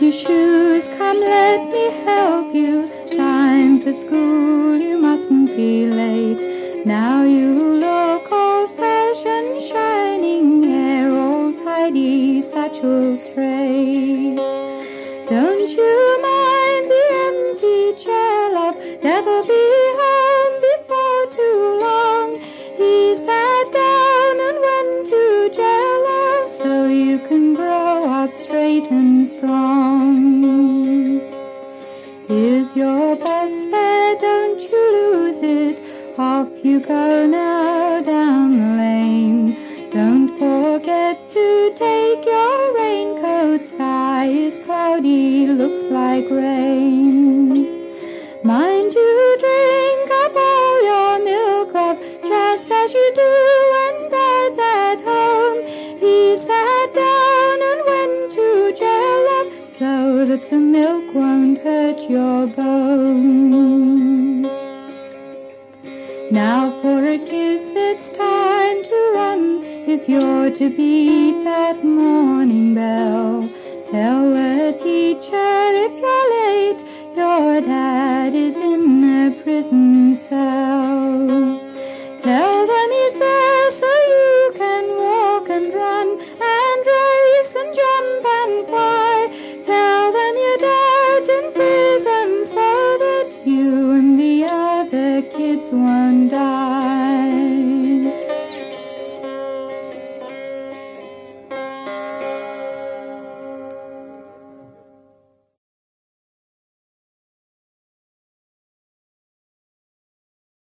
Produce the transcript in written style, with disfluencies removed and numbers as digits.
your shoes, come let me help you. Time for school, you mustn't be late. Now you look old-fashioned, shining hair all tidy, satchel straight. Don't you mind the empty chair, love, that'll be home before too long. He sat down and went to jail, love, so you can grow up straight and strong. Here's your bus fare, don't you lose it. Off you go now down the lane. Don't forget to take your raincoat. Sky is cloudy, looks like rain. Mind you drink up all your milk, love, just as you do when Dad's at home. He sat down and went to jail, love, so that the milk won't hurt your bones. Now for a kiss, it's time to run. If you're to beat that morning bell, tell the teacher if you're late, your dad is in a prison cell. Tell them he's there so you can walk and run and race and jump and fly. Tell them your dad's in prison so that you and the other kids won't die.